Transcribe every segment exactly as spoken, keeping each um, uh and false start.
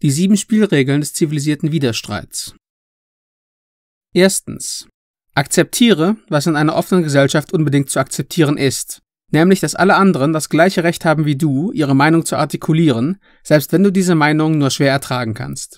Die sieben Spielregeln des zivilisierten Widerstreits. Erstens. Akzeptiere, was in einer offenen Gesellschaft unbedingt zu akzeptieren ist, nämlich, dass alle anderen das gleiche Recht haben wie du, ihre Meinung zu artikulieren, selbst wenn du diese Meinung nur schwer ertragen kannst.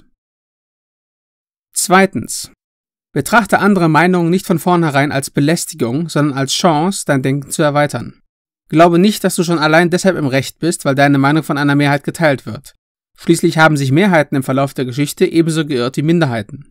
Zweitens. Betrachte andere Meinungen nicht von vornherein als Belästigung, sondern als Chance, dein Denken zu erweitern. Glaube nicht, dass du schon allein deshalb im Recht bist, weil deine Meinung von einer Mehrheit geteilt wird. Schließlich haben sich Mehrheiten im Verlauf der Geschichte ebenso geirrt wie Minderheiten.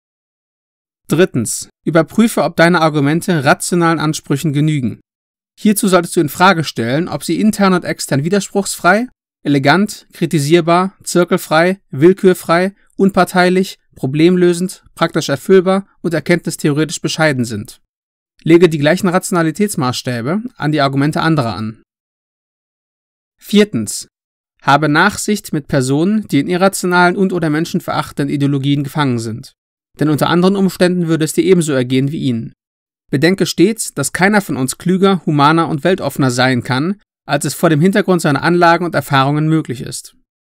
Drittens. Überprüfe, ob deine Argumente rationalen Ansprüchen genügen. Hierzu solltest du in Frage stellen, ob sie intern und extern widerspruchsfrei, elegant, kritisierbar, zirkelfrei, willkürfrei, unparteilich, problemlösend, praktisch erfüllbar und erkenntnistheoretisch bescheiden sind. Lege die gleichen Rationalitätsmaßstäbe an die Argumente anderer an. Viertens. Habe Nachsicht mit Personen, die in irrationalen und oder menschenverachtenden Ideologien gefangen sind. Denn unter anderen Umständen würde es dir ebenso ergehen wie ihnen. Bedenke stets, dass keiner von uns klüger, humaner und weltoffener sein kann, als es vor dem Hintergrund seiner Anlagen und Erfahrungen möglich ist.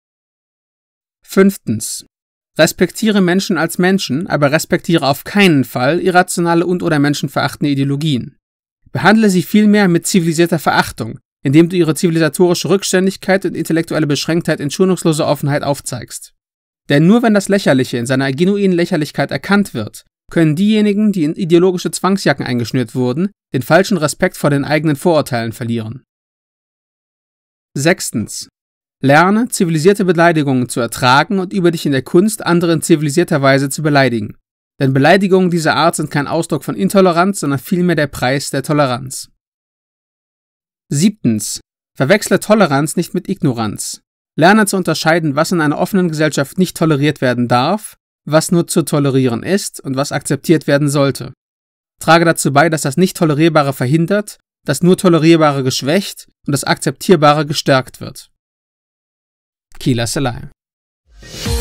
Fünftens. Respektiere Menschen als Menschen, aber respektiere auf keinen Fall irrationale und oder menschenverachtende Ideologien. Behandle sie vielmehr mit zivilisierter Verachtung, indem du ihre zivilisatorische Rückständigkeit und intellektuelle Beschränktheit in schonungsloser Offenheit aufzeigst. Denn nur wenn das Lächerliche in seiner genuinen Lächerlichkeit erkannt wird, können diejenigen, die in ideologische Zwangsjacken eingeschnürt wurden, den falschen Respekt vor den eigenen Vorurteilen verlieren. Sechstens. Lerne, zivilisierte Beleidigungen zu ertragen und übe dich in der Kunst, andere in zivilisierter Weise zu beleidigen. Denn Beleidigungen dieser Art sind kein Ausdruck von Intoleranz, sondern vielmehr der Preis der Toleranz. Siebtens. Verwechsle Toleranz nicht mit Ignoranz. Lerne zu unterscheiden, was in einer offenen Gesellschaft nicht toleriert werden darf, was nur zu tolerieren ist und was akzeptiert werden sollte. Trage dazu bei, dass das Nicht-Tolerierbare verhindert, das nur Tolerierbare geschwächt und das Akzeptierbare gestärkt wird. Kila Selay.